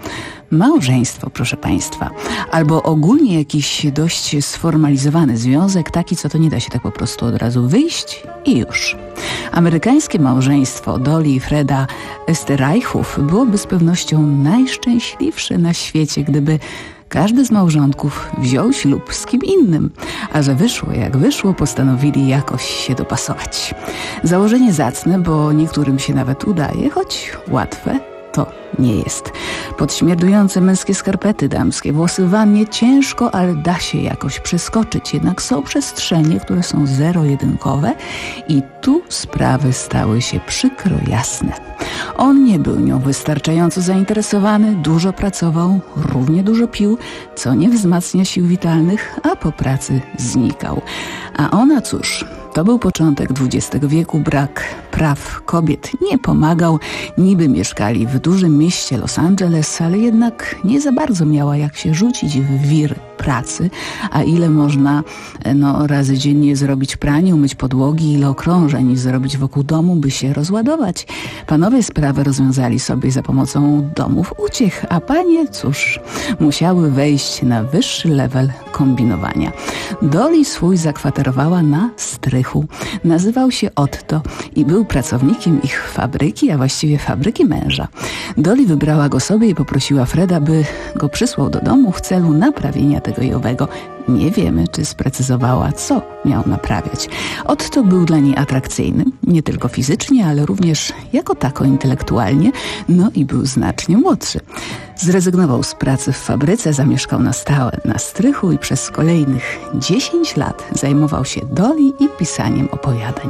Małżeństwo, proszę Państwa. Albo ogólnie jakiś dość sformalizowany związek, taki, co to nie da się tak po prostu od razu wyjść i już. Amerykańskie małżeństwo Dolly i Freda Esterreichów byłoby z pewnością najszczęśliwsze na świecie, gdyby każdy z małżonków wziął ślub z kim innym, a że wyszło jak wyszło, postanowili jakoś się dopasować. Założenie zacne, bo niektórym się nawet udaje, choć łatwe to nie jest. Podśmierdujące męskie skarpety, damskie włosy w wannie, ciężko, ale da się jakoś przeskoczyć. Jednak są przestrzenie, które są zero-jedynkowe i tu sprawy stały się przykro jasne. On nie był nią wystarczająco zainteresowany, dużo pracował, równie dużo pił, co nie wzmacnia sił witalnych, a po pracy znikał. A ona cóż... To był początek dwudziestego wieku, brak praw kobiet nie pomagał. Niby mieszkali w dużym mieście Los Angeles, ale jednak nie za bardzo miała jak się rzucić w wir pracy. A ile można no, razy dziennie zrobić pranie, umyć podłogi, ile okrążeń zrobić wokół domu, by się rozładować. Panowie sprawę rozwiązali sobie za pomocą domów uciech, a panie, cóż, musiały wejść na wyższy level kombinowania. Dolly swój zakwaterowała na strychu. Nazywał się Otto i był pracownikiem ich fabryki, a właściwie fabryki męża. Dolly wybrała go sobie i poprosiła Freda, by go przysłał do domu w celu naprawienia tego i owego. Nie wiemy, czy sprecyzowała, co miał naprawiać. Otto był dla niej atrakcyjny, nie tylko fizycznie, ale również jako tako intelektualnie, no i był znacznie młodszy. Zrezygnował z pracy w fabryce, zamieszkał na stałe na strychu i przez kolejnych dziesięć lat zajmował się Dolly i pisaniem opowiadań.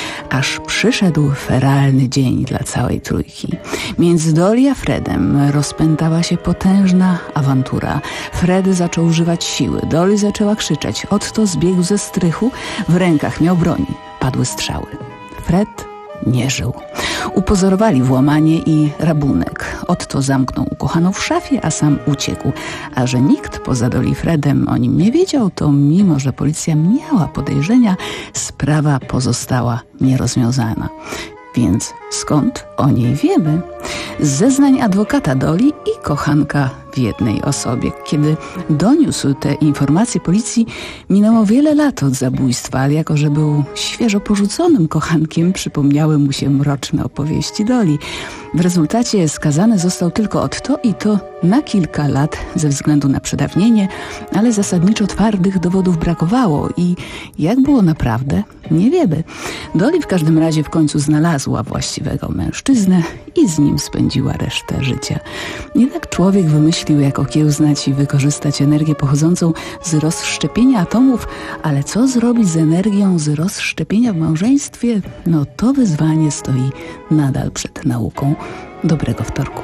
Aż przyszedł feralny dzień dla całej trójki. Między Dolly a Fredem rozpętała się potężna awantura. Fred zaczął używać siły, Dolly zaczęła krzyczeć. Otto zbiegł ze strychu, w rękach miał broń. Padły strzały. Fred nie żył. Upozorowali włamanie i rabunek. Otto zamknął ukochaną w szafie, a sam uciekł. A że nikt poza Dolly i Fredem o nim nie wiedział, to mimo, że policja miała podejrzenia, sprawa pozostała nierozwiązana. Więc skąd o niej wiemy? Z zeznań adwokata Dolly i kochanka w jednej osobie. Kiedy doniósł te informacje policji, minęło wiele lat od zabójstwa, ale jako że był świeżo porzuconym kochankiem, przypomniały mu się mroczne opowieści Dolly. W rezultacie skazany został tylko Otto i to na kilka lat ze względu na przedawnienie, ale zasadniczo twardych dowodów brakowało i jak było naprawdę, nie wiemy. Dolly w każdym razie w końcu znalazła właściwego mężczyznę i z nim spędziła resztę życia. Jednak człowiek wymyślił, jak okiełznać i wykorzystać energię pochodzącą z rozszczepienia atomów, ale co zrobić z energią z rozszczepienia w małżeństwie? No to wyzwanie stoi nadal przed nauką. Dobrego wtorku.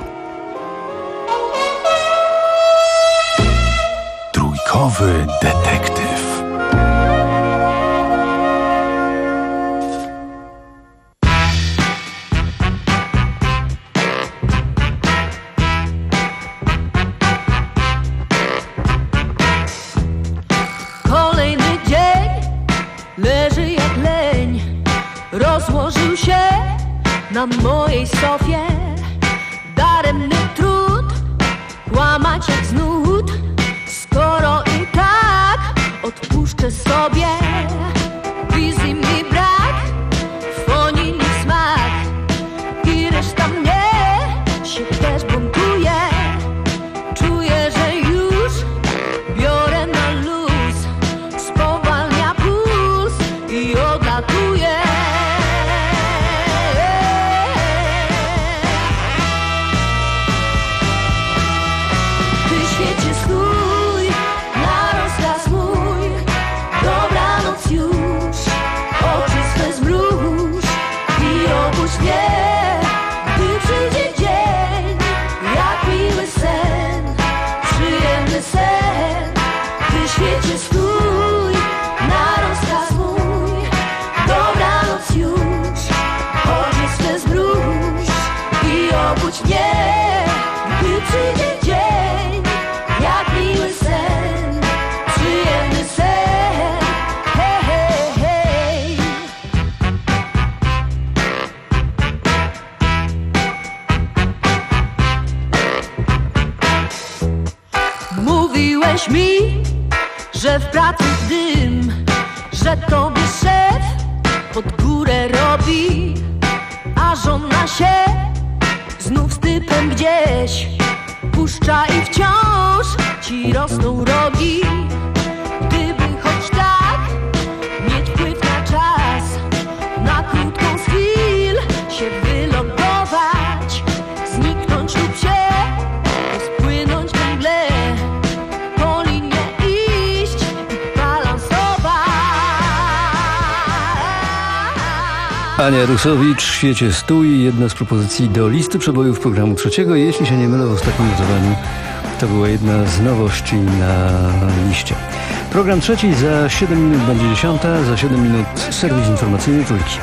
Trójkowy detektyw. Kolejny dzień leży jak leń, rozłożył się na mojej sofie. Daremny trud, kłamać jak znud, skoro i tak odpuszczę sobie. Wizji mi brak, fonii mi smak i reszta mnie się też buntuje. Czuję, że już obudź mnie, gdy przyjdzie dzień, jak miły sen, przyjemny sen. Ty świecie stój, na rozkaz mój, dobranoc już, choć jeszcze zmruż i obudź mnie, gdy przyjdzie dzień, jak miły sen, przyjemny sen. Hej, hej, hej. Mówiłeś mi, że w pracy dym, że tobie szef pod górę robi, a żona się znów z typem gdzieś puszcza i wciąż ci rosną rogi. Gdyby choć tak mieć wpływ na czas, na krótką z chwil się wylogować, zniknąć lub się rozpłynąć we mgle, po linie iść i balansować. Ania Rusowicz, Świecie stój, jedna z propozycji do listy przebojów programu trzeciego. Jeśli się nie mylę, w ostatnim notowaniu to była jedna z nowości na liście. Program trzeci za siedem minut będzie dziesiąta, za siedem minut serwis informacyjny Trójki.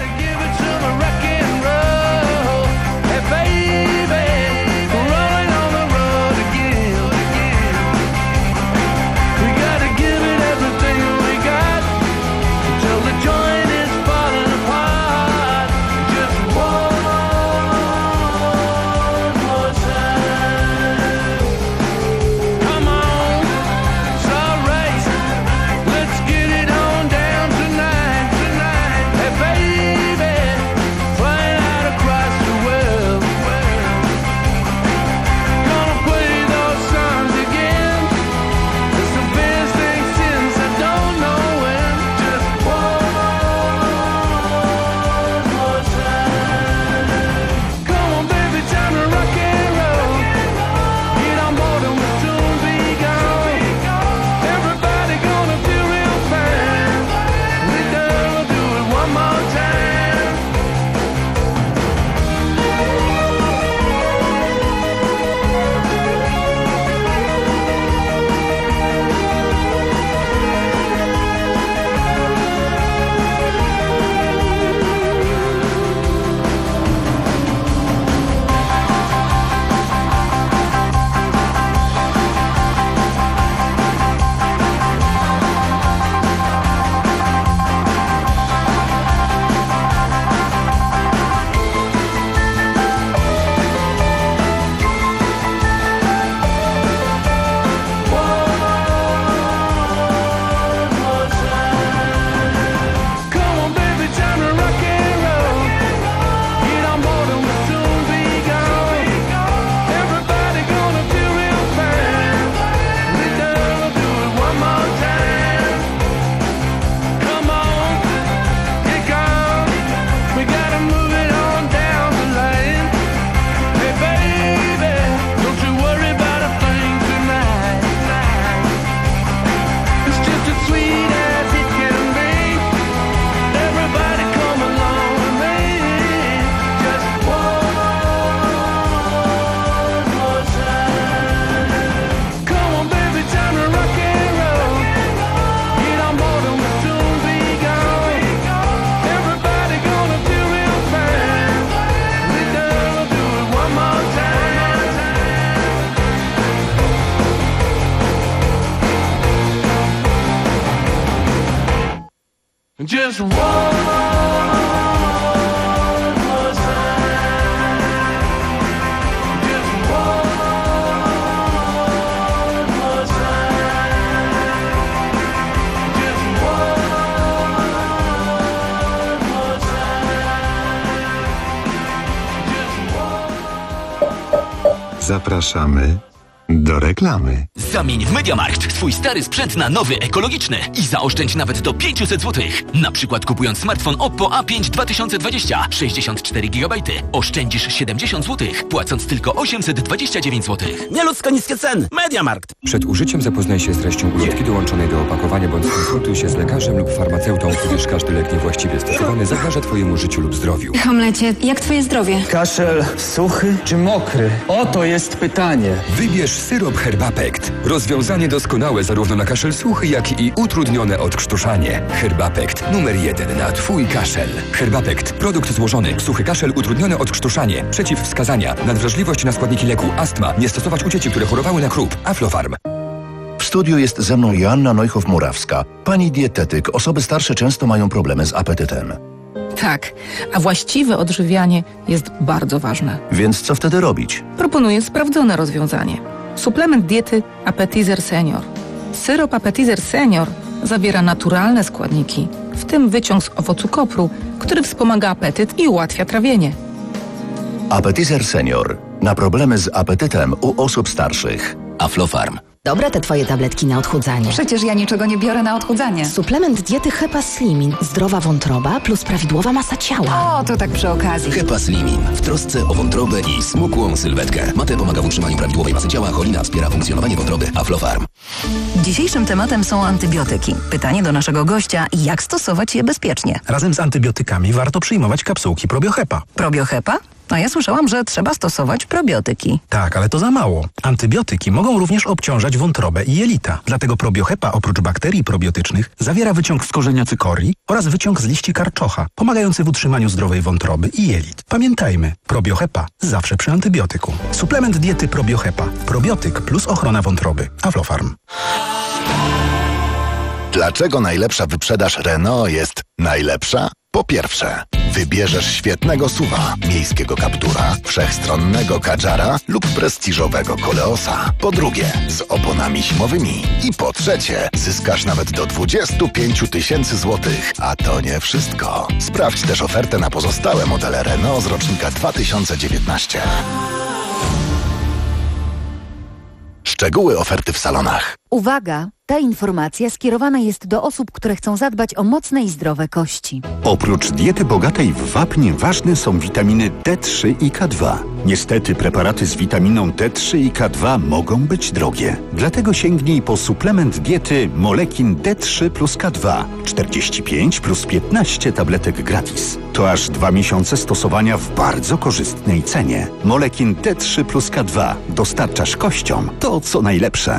Just one more time. Just one more time. Just one more time. Just one. Zapraszamy Do reklamy. Zamień w MediaMarkt swój stary sprzęt na nowy, ekologiczny i zaoszczędź nawet do pięćset złotych. Na przykład kupując smartfon Oppo A pięć dwa tysiące dwadzieścia, sześćdziesiąt cztery gigabajty, oszczędzisz siedemdziesiąt złotych, płacąc tylko osiemset dwadzieścia dziewięć złotych. Nieludzko niskie ceny. MediaMarkt. Przed użyciem zapoznaj się z treścią ulotki dołączonej do opakowania, bądź skonsultuj się z lekarzem lub farmaceutą, gdyż każdy lek niewłaściwie stosowany zagraża Twojemu życiu lub zdrowiu. Hamlecie, jak twoje zdrowie? Kaszel suchy czy mokry? Oto jest pytanie. Wybierz syrop Herbapekt. Rozwiązanie doskonałe zarówno na kaszel suchy, jak i utrudnione odkrztuszanie. Herbapekt. Numer jeden na Twój kaszel. Herbapekt. Produkt złożony. Suchy kaszel, utrudnione odkrztuszanie. Przeciwwskazania. Nadwrażliwość na składniki leku. Astma. Nie stosować u dzieci, które chorowały na chrób. Aflofarm. W studiu jest ze mną Joanna Neuchow-Murawska. Pani dietetyk. Osoby starsze często mają problemy z apetytem. Tak, a właściwe odżywianie jest bardzo ważne. Więc co wtedy robić? Proponuję sprawdzone rozwiązanie. Suplement diety Appetizer Senior. Syrop Appetizer Senior zawiera naturalne składniki, w tym wyciąg z owocu kopru, który wspomaga apetyt i ułatwia trawienie. Appetizer Senior. Na problemy z apetytem u osób starszych. Aflofarm. Dobre te twoje tabletki na odchudzanie. Przecież ja niczego nie biorę na odchudzanie. Suplement diety Hepa Slimin. Zdrowa wątroba plus prawidłowa masa ciała. O, to tak przy okazji. Hepa Slimin. W trosce o wątrobę i smukłą sylwetkę. Mate pomaga w utrzymaniu prawidłowej masy ciała, cholina wspiera funkcjonowanie wątroby. Aflofarm. Dzisiejszym tematem są antybiotyki. Pytanie do naszego gościa, jak stosować je bezpiecznie? Razem z antybiotykami warto przyjmować kapsułki Probiohepa. Probiohepa? No ja słyszałam, że trzeba stosować probiotyki. Tak, ale to za mało. Antybiotyki mogą również obciążać wątrobę i jelita. Dlatego Probiohepa oprócz bakterii probiotycznych zawiera wyciąg z korzenia cykorii oraz wyciąg z liści karczocha, pomagający w utrzymaniu zdrowej wątroby i jelit. Pamiętajmy, Probiohepa zawsze przy antybiotyku. Suplement diety Probiohepa. Probiotyk plus ochrona wątroby. Aflofarm. Dlaczego najlepsza wyprzedaż Renault jest najlepsza? Po pierwsze, wybierzesz świetnego suwa, miejskiego Captura, wszechstronnego Kadżara lub prestiżowego Koleosa. Po drugie, z oponami zimowymi. I po trzecie, zyskasz nawet do dwadzieścia pięć tysięcy złotych. A to nie wszystko. Sprawdź też ofertę na pozostałe modele Renault z rocznika dwa tysiące dziewiętnastego. Szczegóły oferty w salonach. Uwaga! Ta informacja skierowana jest do osób, które chcą zadbać o mocne i zdrowe kości. Oprócz diety bogatej w wapń ważne są witaminy D trzy i K dwa. Niestety preparaty z witaminą D trzy i K dwa mogą być drogie. Dlatego sięgnij po suplement diety Molekin D trzy plus K dwa. czterdzieści pięć plus piętnaście tabletek gratis. To aż dwa miesiące stosowania w bardzo korzystnej cenie. Molekin D trzy plus K dwa. Dostarczasz kościom to, co najlepsze.